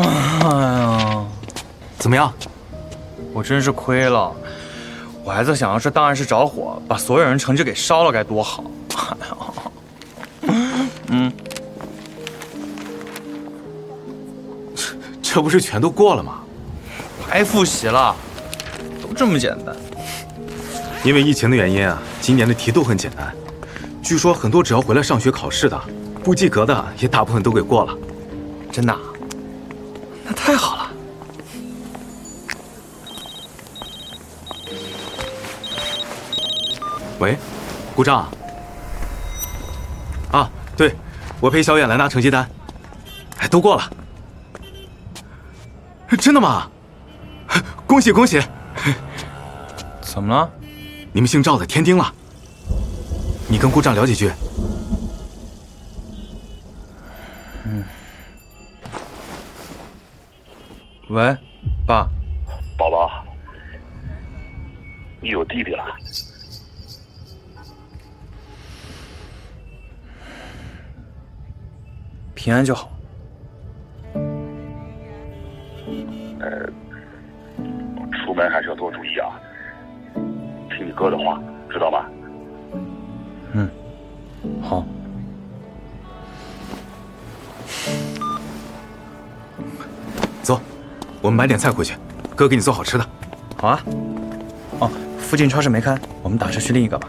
哎呀， 怎么样？ 我真是亏了。我还在想，要是档案室着火，把所有人成绩给烧了该多好。哎呀， 这不是全都过了吗？ 还复习了，都这么简单。 因为疫情的原因啊，今年的题都很简单。据说很多只要回来上学考试的，不及格的也大部分都给过了。 真的？那太好了。 喂，顾丈。啊，对，我陪小远来拿成绩单。哎，都过了。真的吗？恭喜恭喜！ 怎么了？ 你们姓赵的填丁了。你跟顾丈聊几句。 喂，爸。 宝宝，你有弟弟了。 平安就好。 出门还是要多注意啊，听你哥的话，知道吗？ 好。 走，我们买点菜回去，哥给你做好吃的。 好啊。哦，附近超市没开，我们打车去另一个吧。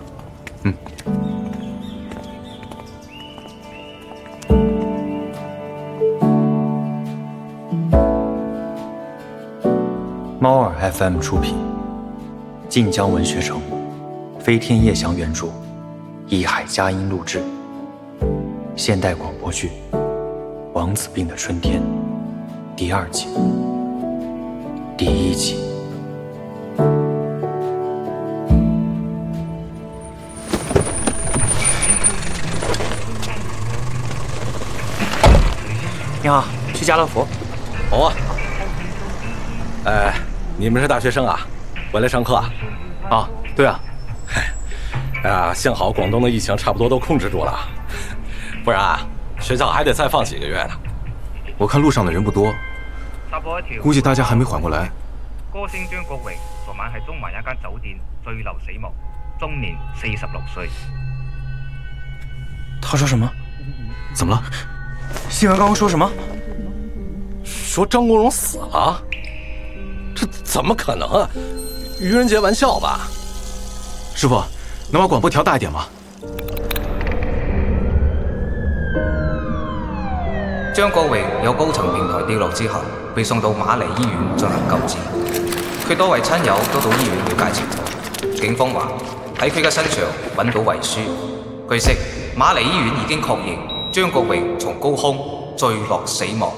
猫耳 FM 出品，晋江文学城，飞天夜翔原著，一海佳音录制，现代广播剧《王子病的春天》第2季第1集。你好，去家乐福。 好啊。你们是大学生啊？回来上课啊？ 啊，对啊。 哎呀，幸好广东的疫情差不多都控制住了，不然啊，学校还得再放几个月呢。 我看路上的人不多，估计大家还没缓过来。 歌星張國榮昨晚喺中環一間酒店墜樓死亡，終年46歲。 他說什麼？ 怎麼了？ 新闻刚刚说什么？ 说张国荣死了？这怎么可能啊？愚人节玩笑吧？ 师傅，能把广播调大一点吗？ 張國榮有高層平台跌落之後，被送到瑪麗醫院進行救治。佢多位親友都到醫院了解情況。警方話喺佢嘅身上揾到遺書。據悉，瑪麗醫院已經確認張國榮從高空墜落死亡。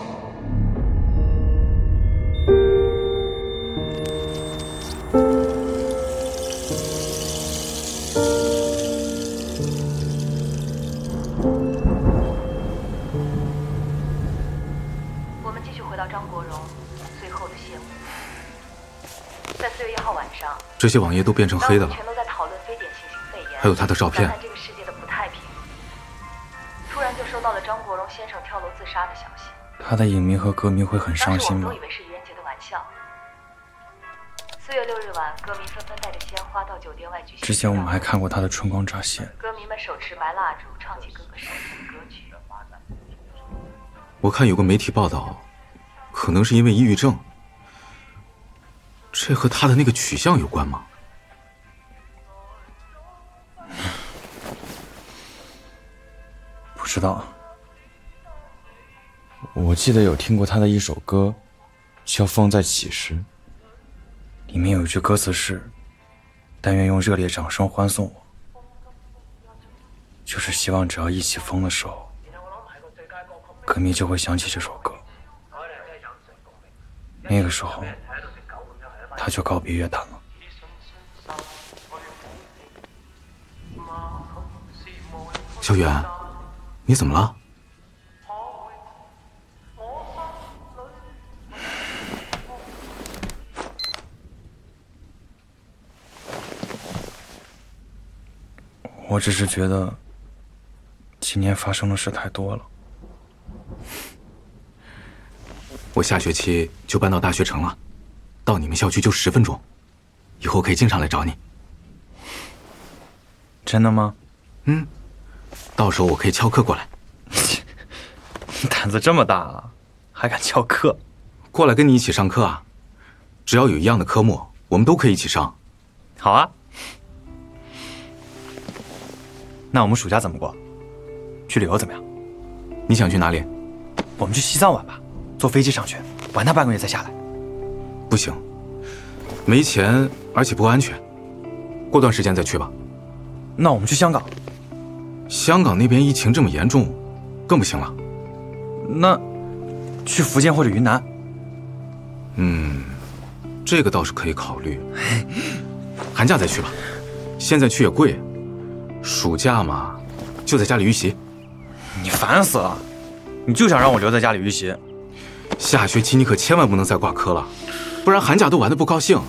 我们继续回到张国荣最后的谢幕。在4月1号晚上， 这些网页都变成黑的了， 全都在讨论非典型性肺炎， 还有他的照片。 这个世界的不太平。突然就收到了张国荣先生跳楼自杀的消息。 他的影迷和歌迷会很伤心吗？ 当时我们都以为是愚人节的玩笑。4月6日晚，歌迷纷纷带着鲜花到酒店外举行。 之前我们还看过他的春光乍现。 歌迷们手持白蜡烛，唱起各个煽情的歌曲。 我看有个媒体报道，可能是因为抑郁症。这和他的那个取向有关吗？ 不知道。我记得有听过他的一首歌，叫《风在起时》，里面有一句歌词是：“但愿用热烈掌声欢送我。”就是希望只要一起疯的时候，歌迷就会想起这首歌。那个时候，他就告别乐坛了。 小远，你怎么了？ 我只是觉得，今年发生的事太多了。 我下学期就搬到大学城了，到你们校区就10分钟，以后可以经常来找你。 真的吗？ 嗯，到时候我可以翘课过来。 你胆子这么大啊，还敢翘课？ 过来跟你一起上课啊，只要有一样的科目，我们都可以一起上。 好啊。那我们暑假怎么过？去旅游怎么样？ 你想去哪里？ 我们去西藏玩吧，坐飞机上去，玩它半个月再下来。 不行，没钱，而且不安全。过段时间再去吧。 那我们去香港。 香港那边疫情这么严重，更不行了。 那去福建或者云南。 这个倒是可以考虑。寒假再去吧，现在去也贵。暑假嘛，就在家里预习。 你烦死了，你就想让我留在家里预习。 下学期你可千万不能再挂科了，不然寒假都玩得不高兴。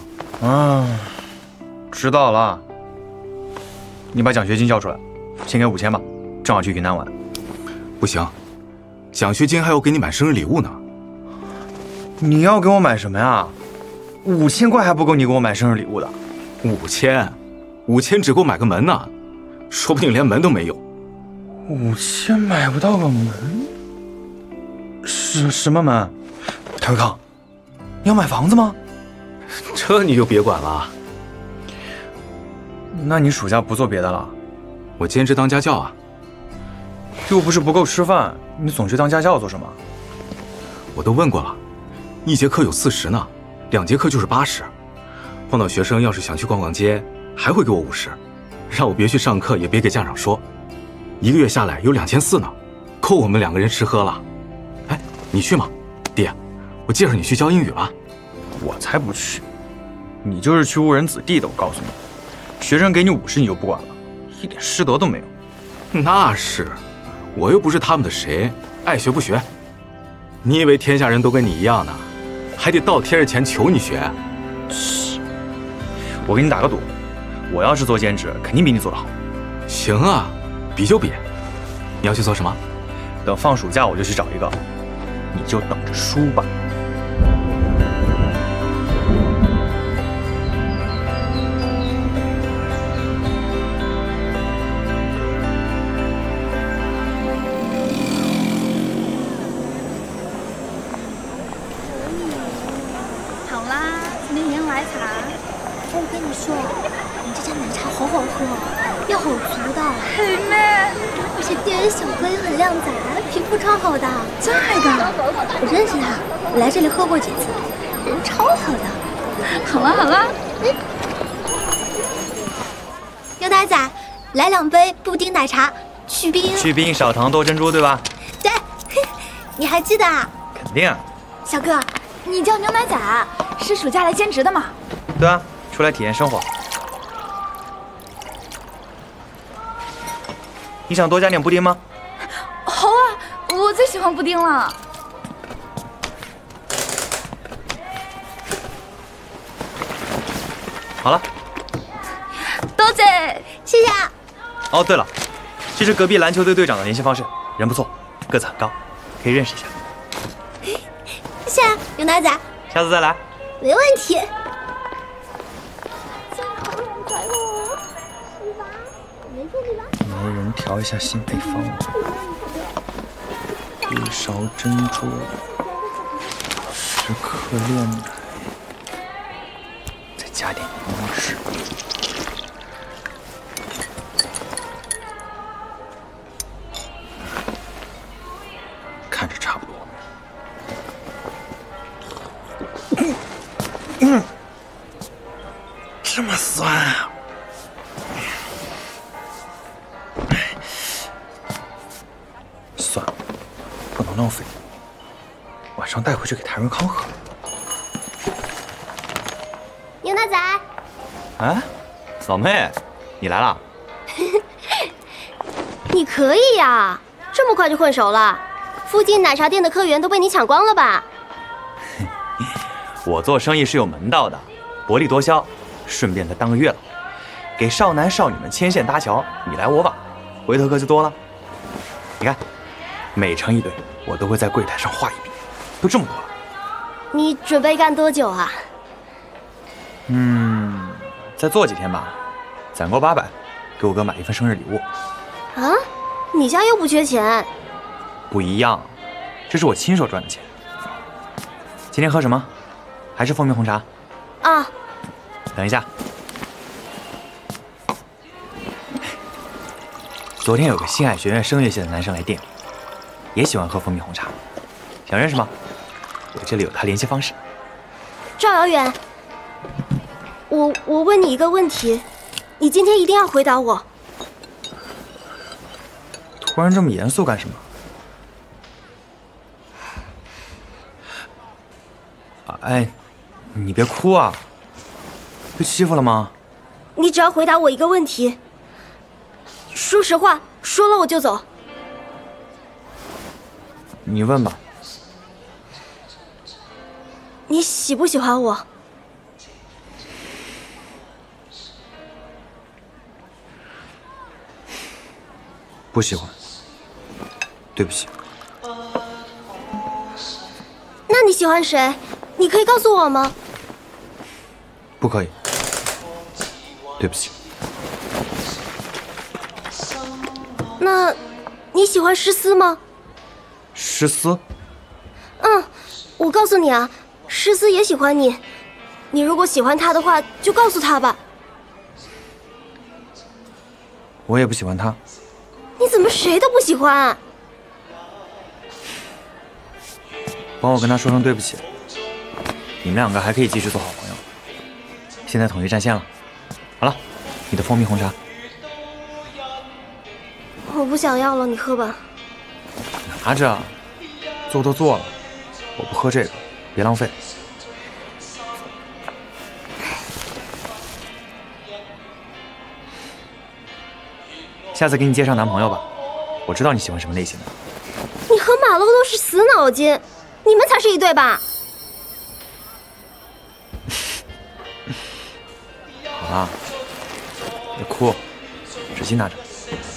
知道了。你把奖学金交出来，先给5000吧，正好去云南玩。 不行，奖学金还要给你买生日礼物呢。 你要给我买什么呀？5000块还不够你给我买生日礼物的。 5000只够买个门呢，说不定连门都没有。 5000买不到个门？什么门？谭维康，你要买房子吗？ 这你就别管了。 那你暑假不做别的了？ 我兼职当家教啊。 又不是不够吃饭，你总去当家教做什么？ 我都问过了，一节课有40呢，2节课就是80。碰到学生要是想去逛逛街，还会给我50，让我别去上课，也别给家长说。1个月下来有2400呢，够我们2个人吃喝了。哎，你去吗？爹，我介绍你去教英语了。 我才不去，你就是去误人子弟的，我告诉你。学生给你50你就不管了，一点师德都没有。 那是，我又不是他们的谁，爱学不学。你以为天下人都跟你一样呢？还得倒贴着钱求你学？ 我给你打个赌，我要是做兼职，肯定比你做得好。 行啊，比就比。你要去做什么？ 等放暑假我就去找一个，你就等着输吧。 好啦，今天年来茶。我跟你说，你这家奶茶好好喝，料好足的。嘿妹，而且店员小哥也很靓仔，皮肤超好的。真的？我认识他，我来这里喝过几次，人超好的。好啦好啦，牛奶仔，来2杯布丁奶茶，去冰。 去冰少糖多珍珠，对吧？ 对，你还记得啊？ 肯定啊。 小哥，你叫牛奶仔，是暑假来兼职的吗？ 对啊，出来体验生活。你想多加点布丁吗？ 好啊，我最喜欢布丁了。 好了， 多谢，谢谢。 哦，对了，这是隔壁篮球队队长的联系方式，人不错，个子很高，可以认识一下。 谢谢牛奶仔， 下次再来。 没问题。 没人调一下新配方，1勺珍珠，10克炼奶，再加点柠檬汁。看着差不多。这么酸啊！算了，不能浪费，晚上带回去给谭润康喝。 牛奶仔， 哎，老妹，你来啦？ 你可以呀，这么快就混熟了？附近奶茶店的客源都被你抢光了吧？ 我做生意是有门道的，薄利多销，顺便再当个月老，给少男少女们牵线搭桥，你来我往，回头客就多了。你看，每盛一堆，我都会在柜台上画一笔，都这么多了， 你准备干多久啊？ 再做几天吧，攒够800，给我哥买一份生日礼物。 啊？你家又不缺钱？ 不一样，这是我亲手赚的钱。今天喝什么？还是蜂蜜红茶？ 啊。 等一下。昨天有个星海学院声乐系的男生来店里，也喜欢喝蜂蜜红茶，想认识吗？我这里有他联系方式。 赵遥远，我问你一个问题，你今天一定要回答我。 突然这么严肃干什么？哎，你别哭啊！被欺负了吗？ 你只要回答我一个问题。说实话，说了我就走。 你问吧。 你喜不喜欢我？ 不喜欢。对不起。 那你喜欢谁？你可以告诉我吗？ 不可以。对不起。 那你喜欢诗思吗？ 诗思？ 我告诉你啊，诗思也喜欢你。你如果喜欢他的话，就告诉他吧。 我也不喜欢他。 你怎么谁都不喜欢？ 帮我跟他说声对不起。你们两个还可以继续做好朋友。现在统一战线了。好了，你的蜂蜜红茶。 我不想要了，你喝吧。 拿着，做都做了，我不喝这个，别浪费。下次给你介绍男朋友吧，我知道你喜欢什么类型的。 你和马路都是死脑筋，你们才是一对吧？ 好啦，别哭，纸巾拿着。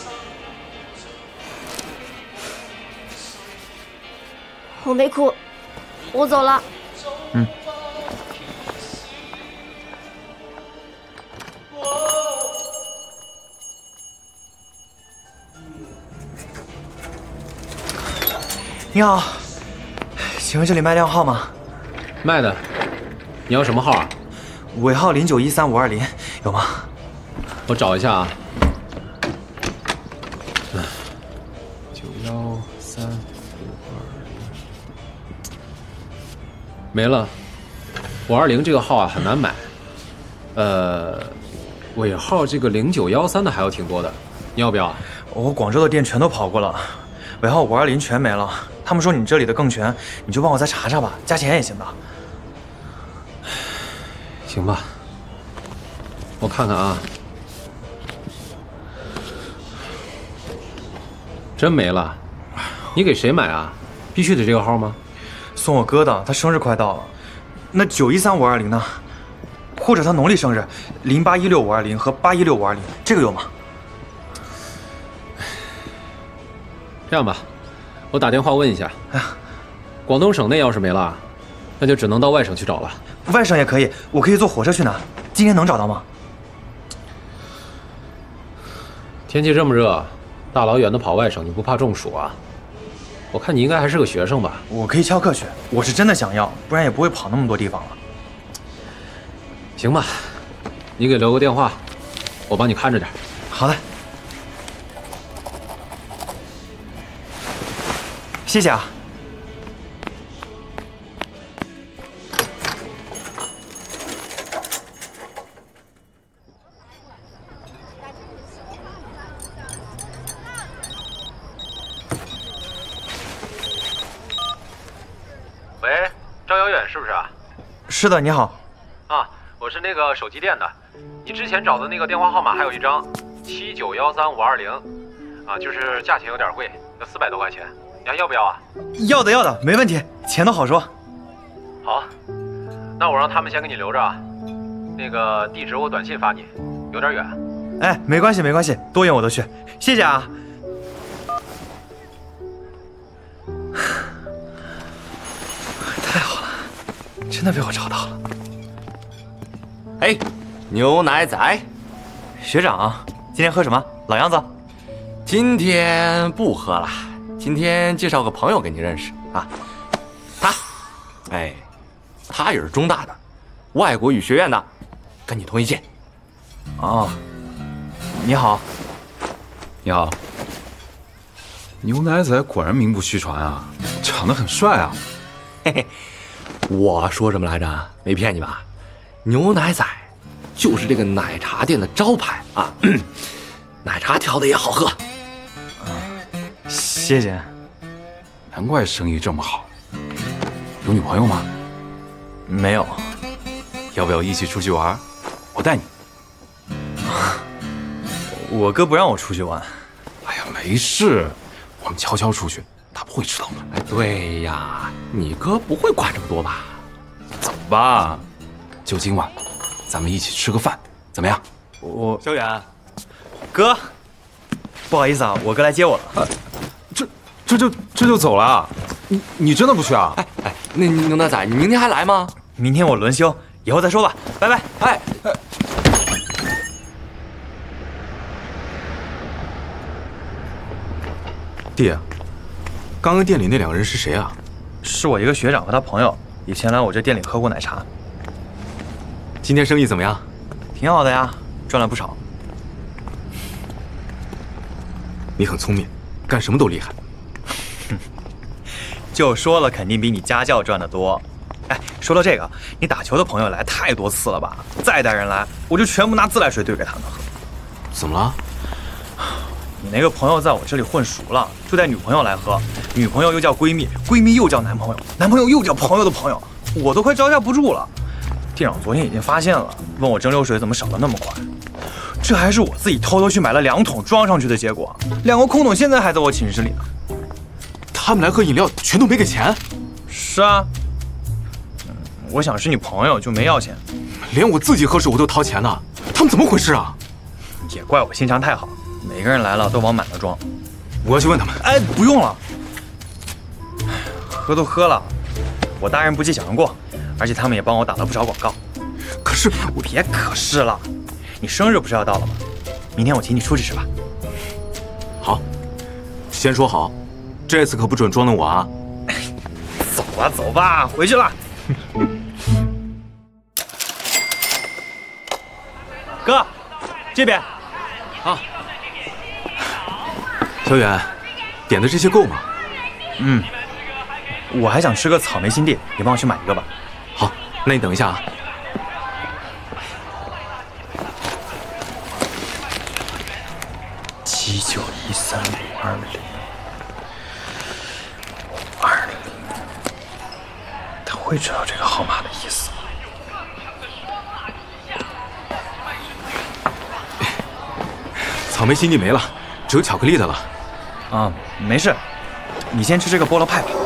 我没哭，我走了。 你好，请问这里卖靓号吗？ 卖的。你要什么号啊？ 尾号0913-520，有吗？ 我找一下啊。913-520，没了。520这个号啊很难买。尾号这个0913的还有挺多的，你要不要？ 我广州的店全都跑过了，尾号520全没了。他们说你这里的更全，你就帮我再查查吧，加钱也行的。 行吧，我看看啊。真没了？你给谁买啊？必须得这个号吗？ 送我哥的，他生日快到了。那913-520呢？或者他农历生日0816-520和816-520，这个有吗？ 这样吧，我打电话问一下。广东省内要是没了，那就只能到外省去找了。 外省也可以，我可以坐火车去拿。今天能找到吗？ 天气这么热，大老远的跑外省，你不怕中暑啊？我看你应该还是个学生吧？ 我可以翘课去，我是真的想要，不然也不会跑那么多地方了。 行吧，你给留个电话，我帮你看着点。 好的，谢谢啊。 喂，张遥远是不是啊？ 是的，你好。 啊，我是那个手机店的，你之前找的那个电话号码还有一张，7913-520，啊，就是价钱有点贵，要400多块钱，你还要不要啊？ 要的要的，没问题，钱都好说。 好，那我让他们先给你留着啊，那个地址我短信发你，有点远。 哎，没关系没关系，多远我都去，谢谢啊。太好了。 真的被我找到了。哎，牛奶仔， 学长，今天喝什么？老样子。 今天不喝了，今天介绍个朋友给你认识啊。他也是中大的，外国语学院的，跟你同一届。 哦，你好。 你好。牛奶仔果然名不虚传啊，长得很帅啊。 嘿嘿，我说什么来着？没骗你吧？牛奶仔就是这个奶茶店的招牌啊，奶茶调的也好喝。 谢谢。 难怪生意这么好。有女朋友吗？ 没有。 要不要一起出去玩？我带你。 我哥不让我出去玩。 哎呀，没事，我们悄悄出去，他不会知道的。 哎，对呀，你哥不会管这么多吧？ 走吧，就今晚，咱们一起吃个饭，怎么样？ 小远，哥，不好意思啊，我哥来接我了。 这就走了？你真的不去啊？ 哎，那牛奶仔，你明天还来吗？ 明天我轮休，以后再说吧，拜拜。 哎。 弟，刚刚店里那两个人是谁啊？ 是我一个学长和他朋友，以前来我这店里喝过奶茶。 今天生意怎么样？ 挺好的呀，赚了不少。 你很聪明，干什么都厉害。 就说了，肯定比你家教赚得多。哎，说到这个，你打球的朋友来太多次了吧？再带人来，我就全部拿自来水兑给他们喝。 怎么了？ 你那个朋友在我这里混熟了，就带女朋友来喝，女朋友又叫闺蜜，闺蜜又叫男朋友，男朋友又叫朋友的朋友，我都快招架不住了。店长昨天已经发现了，问我蒸馏水怎么少得那么快，这还是我自己偷偷去买了2桶装上去的结果，2个空桶现在还在我寝室里呢。 他们来喝饮料全都没给钱？ 是啊，我想是你朋友就没要钱， 连我自己喝水我都掏钱呢，他们怎么回事啊？ 也怪我心肠太好，每个人来了都往满了装。 我要去问他们。 哎，不用了，喝都喝了，我大人不计小人过，而且他们也帮我打了不少广告。 可是我别可是了，你生日不是要到了吗？明天我请你出去吃吧。 好，先说好，这次可不准捉弄我啊！ 走吧走吧，回去了。哥，这边。 啊。小远，点的这些够吗？ 我还想吃个草莓新地，你帮我去买一个吧。 好，那你等一下啊。 7913520520，他会知道这个号码的意思吗？ 草莓新地没了，只有巧克力的了。 啊，没事，你先吃这个菠萝派吧。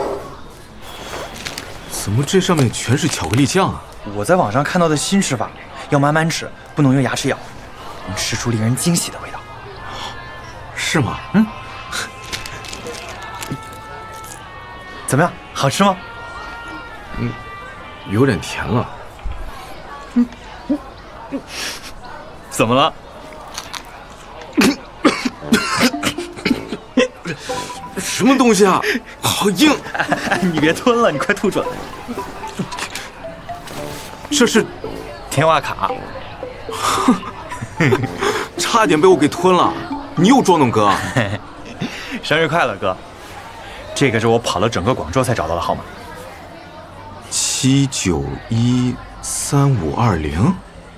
怎么这上面全是巧克力酱啊？ 我在网上看到的新吃法，要慢慢吃，不能用牙齿咬，能吃出令人惊喜的味道。 是吗？ 怎么样，好吃吗？ 有点甜了。 怎么了？ 什么东西啊？好硬！ 你别吞了，你快吐出来。 这是甜话卡， 差点被我给吞了。你又捉弄哥。 生日快乐，哥！这个是我跑了整个广州才找到的号码。 7913520。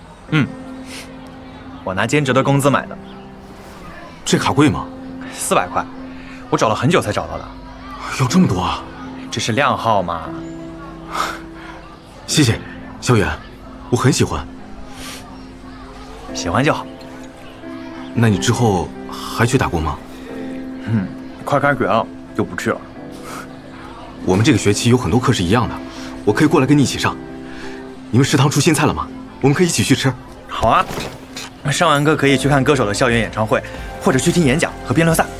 我拿兼职的工资买的。 这卡贵吗 ？400块，我找了很久才找到的。 有这么多啊？ 这是靓号嘛。 谢谢，小远，我很喜欢。 喜欢就好。 那你之后还去打工吗？ 快开学了就不去了。 我们这个学期有很多课是一样的，我可以过来跟你一起上。你们食堂出新菜了吗？我们可以一起去吃。 好啊，上完课可以去看歌手的校园演唱会，或者去听演讲和辩论赛。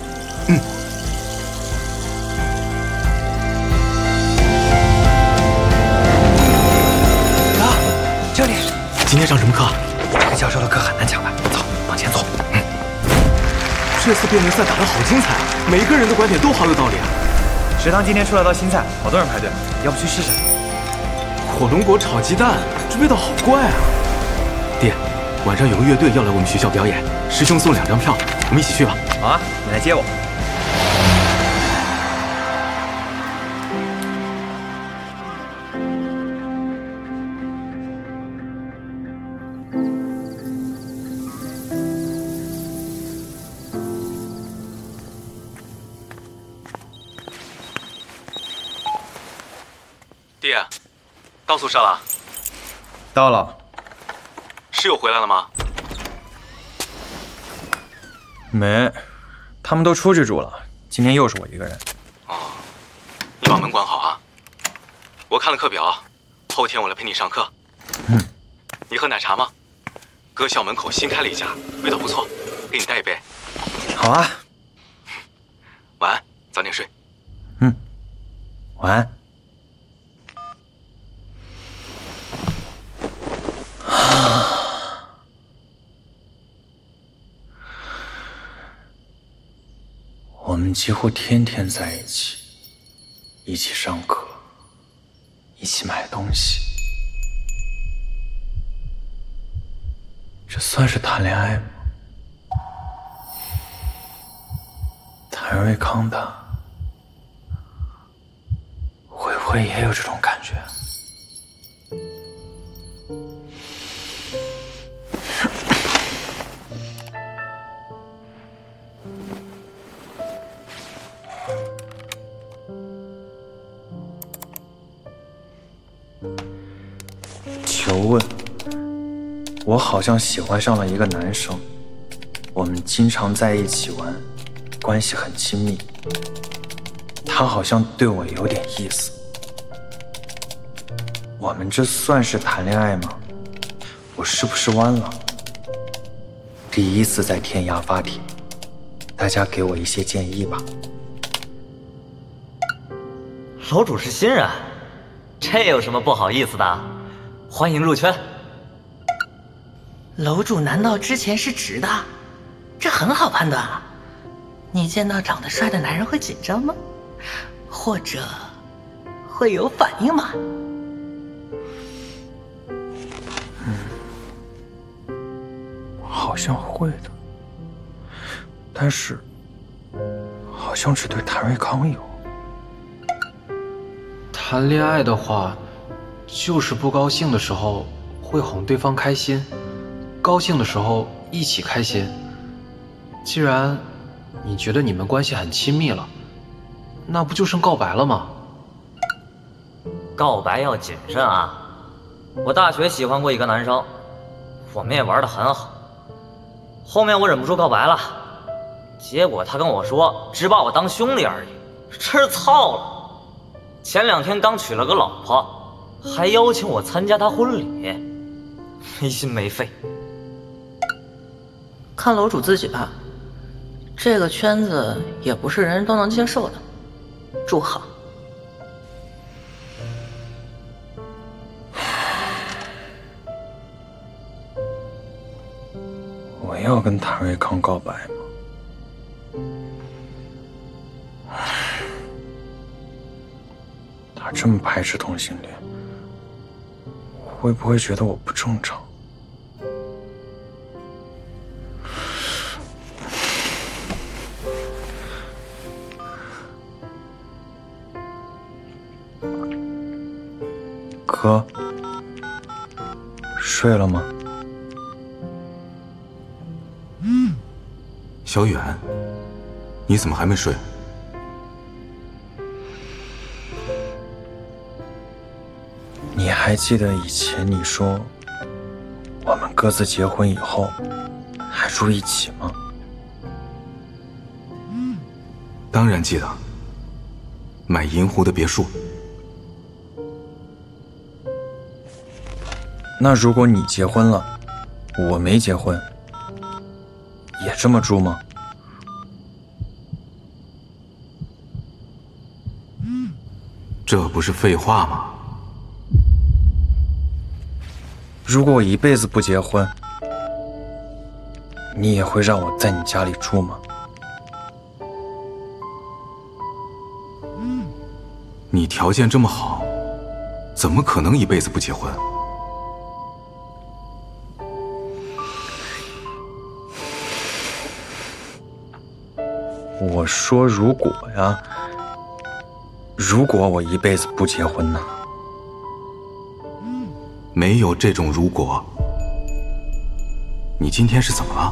这里。 今天上什么课？ 这个教授的课很难讲的，走，往前走。 这次辩论赛打得好精彩，每个人的观点都好有道理啊！ 食堂今天出了道新菜，好多人排队，要不去试试？ 火龙果炒鸡蛋，这味道好怪啊！爹，晚上有个乐队要来我们学校表演，师兄送2张票，我们一起去吧。 好啊，你来接我。 爹，到宿舍了。 到了。 室友回来了吗？ 没，他们都出去住了，今天又是我一个人。 哦，你把门关好啊。我看了课表，后天我来陪你上课。你喝奶茶吗？哥校门口新开了一家，味道不错，给你带一杯。 好啊。 晚安，早点睡。 晚安。我们几乎天天在一起，一起上课，一起买东西，这算是谈恋爱吗？谭瑞康他会不会也有这种感觉？求问，我好像喜欢上了一个男生，我们经常在一起玩，关系很亲密。他好像对我有点意思，我们这算是谈恋爱吗？我是不是弯了？第一次在天涯发帖，大家给我一些建议吧。 楼主是新人，这有什么不好意思的？欢迎入圈。 楼主难道之前是直的？这很好判断啊。你见到长得帅的男人会紧张吗？或者会有反应吗？ 好像会的，但是好像只对谭瑞康有。 谈恋爱的话，就是不高兴的时候会哄对方开心，高兴的时候一起开心。既然你觉得你们关系很亲密了，那不就剩告白了吗？ 告白要谨慎啊！我大学喜欢过一个男生，我们也玩得很好。后面我忍不住告白了，结果他跟我说只把我当兄弟而已，这是操了。前2天刚娶了个老婆，还邀请我参加他婚礼，没心没肺。 看楼主自己吧，这个圈子也不是人人都能接受的。祝好。 我要跟谭瑞康告白吗？他这么排斥同性恋，会不会觉得我不正常？哥，睡了吗？ 小远，你怎么还没睡？ 你还记得以前你说我们各自结婚以后还住一起吗？ 当然记得，买银湖的别墅。 那如果你结婚了，我没结婚，也这么住吗？ 这不是废话吗？ 如果我一辈子不结婚，你也会让我在你家里住吗？ 你条件这么好，怎么可能一辈子不结婚？ 我说如果呀，如果我一辈子不结婚呢？ 没有这种如果。你今天是怎么了？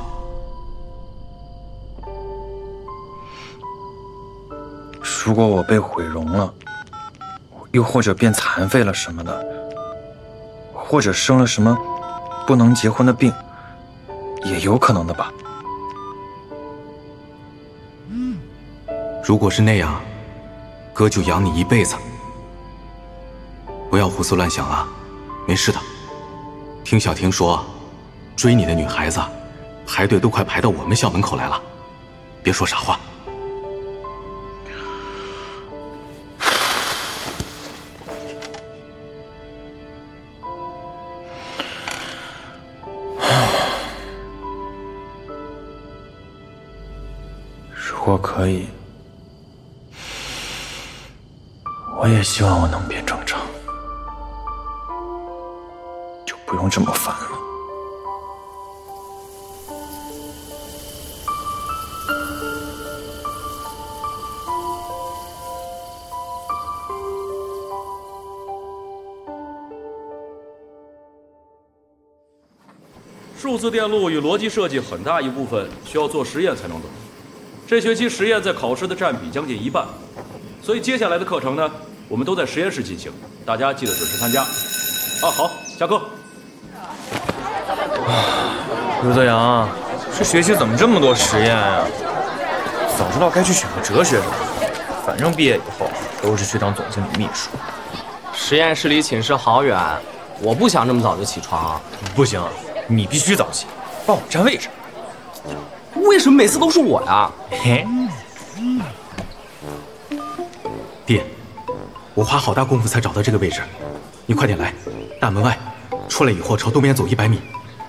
如果我被毁容了，又或者变残废了什么的，或者生了什么不能结婚的病，也有可能的吧。 如果是那样，哥就养你一辈子。不要胡思乱想啊，没事的。听小婷说，追你的女孩子排队都快排到我们校门口来了，别说傻话。 如果可以，我也希望我能变正常，就不用这么烦了。 数字电路与逻辑设计很大一部分需要做实验才能懂。这学期实验在考试的占比将近1半，所以接下来的课程呢，我们都在实验室进行，大家记得准时参加。好，下课。 刘德阳，这学期怎么这么多实验呀？早知道该去选个哲学什么的，反正毕业以后都是去当总经理秘书。 实验室离寝室好远，我不想这么早就起床。 不行，你必须早起，帮我占位置。 为什么每次都是我呀？ 嘿， 爹，我花好大功夫才找到这个位置，你快点来，大门外，出来以后朝东边走100米。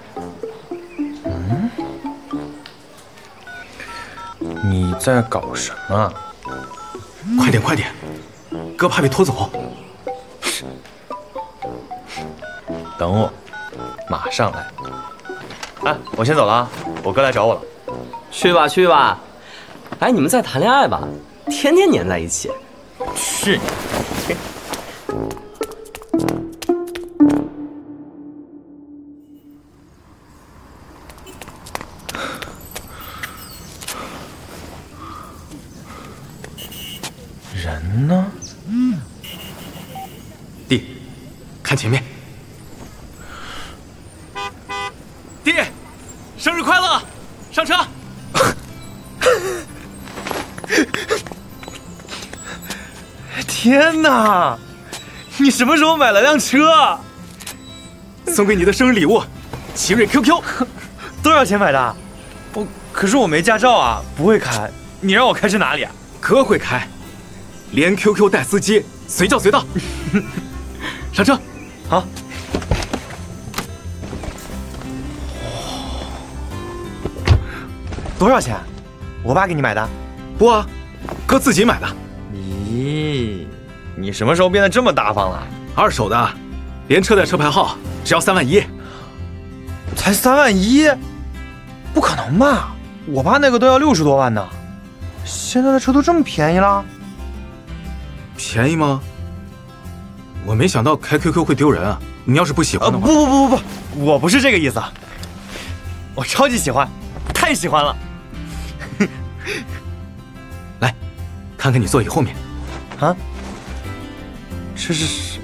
你在搞什么？ 快点，哥怕被拖走。 等我，马上来。哎，我先走了啊，我哥来找我了。 去吧。哎，你们在谈恋爱吧？天天黏在一起。 是你。人呢？ 弟，看前面。 弟，生日快乐！上车。 天哪！你什么时候买了辆车？ 送给你的生日礼物，奇瑞 QQ。 多少钱买的？可是我没驾照啊，不会开。你让我开去哪里啊？ 哥会开，连 QQ 带司机，随叫随到。上车。 好。多少钱？我爸给你买的？ 不啊，哥自己买的。 咦，你什么时候变得这么大方了？ 二手的，连车带车牌号只要3万1。 才3万1？不可能吧？我爸那个都要60多万呢。现在的车都这么便宜了？ 便宜吗？我没想到开 QQ 会丢人啊！你要是不喜欢的话， 不，我不是这个意思。我超级喜欢，太喜欢了。 来，看看你座椅后面。 啊？这是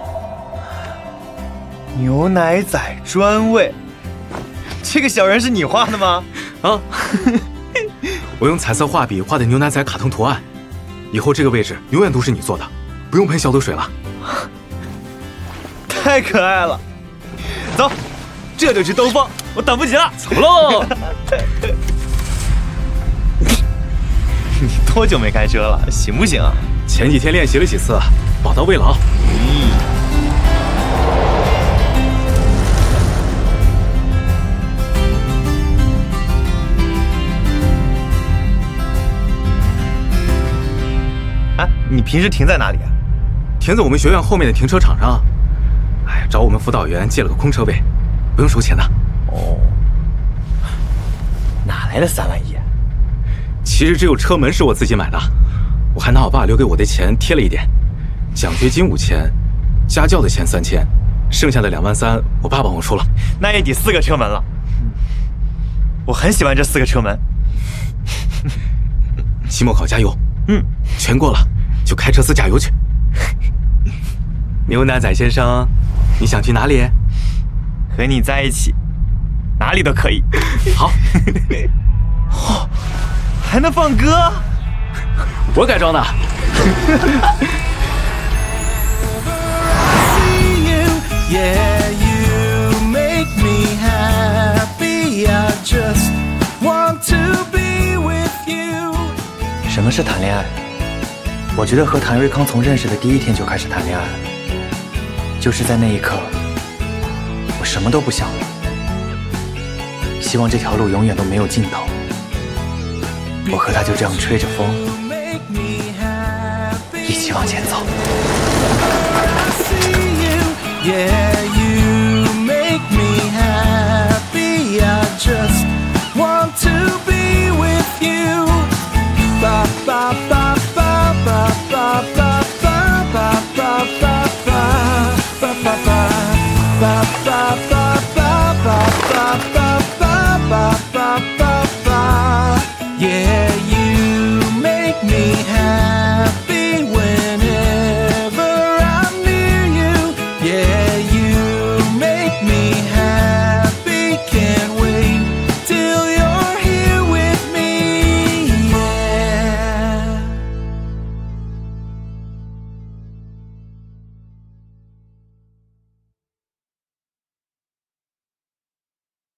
牛奶仔专位。这个小人是你画的吗？ 啊，我用彩色画笔画的牛奶仔卡通图案，以后这个位置永远都是你坐的，不用喷消毒水了。 太可爱了，走，这就去兜风，我等不及了， 走喽！ 你多久没开车了？行不行啊？ 前几天练习了几次，宝刀未老。 你平时停在哪里啊？ 停在我们学院后面的停车场上。哎，找我们辅导员借了个空车位，不用收钱的。 哦，哪来的3万1？ 其实只有车门是我自己买的，我还拿我爸留给我的钱贴了一点，奖学金5000，家教的钱3000，剩下的2万3我爸帮我出了。 那也抵4个车门了。我很喜欢这4个车门。 期末考加油。全过了就开车自驾游去。牛奶仔先生，你想去哪里？ 和你在一起，哪里都可以。 好。 哦，还能放歌？ 我改装的。 什么是谈恋爱？我觉得和谭瑞康从认识的第一天就开始谈恋爱了，就是在那一刻，我什么都不想了，希望这条路永远都没有尽头。我和他就这样吹着风，一起往前走。 Yeah, you make me happy.